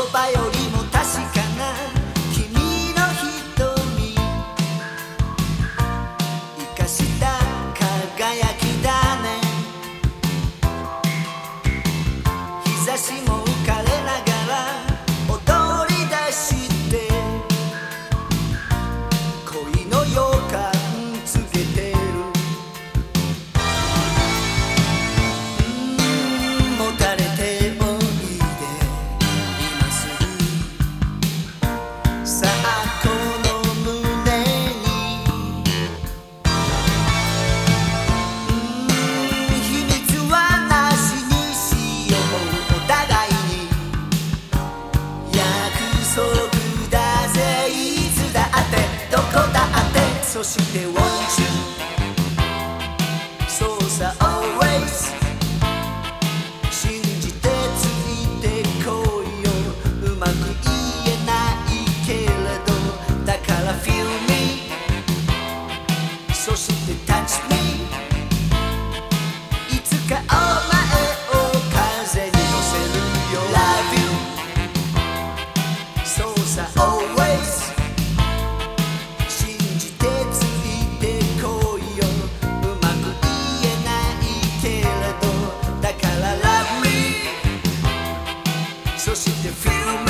葉よりも確かな君の瞳生かした輝きだね。日差しも浮かれながら踊り出して恋の予感つけてる。もたれておいで今すぐさあこの胸に秘密はなしにしようお互いに約束だぜいつだってどこだってそして Want you そうさ Always 信じてついてこいようまく言えないけれどだから Feel me そして Touch me いつかお前を風に乗せるよ Love you そうさ Always 信じてついてこいようまく言えないけれどだから Love me そして Feel me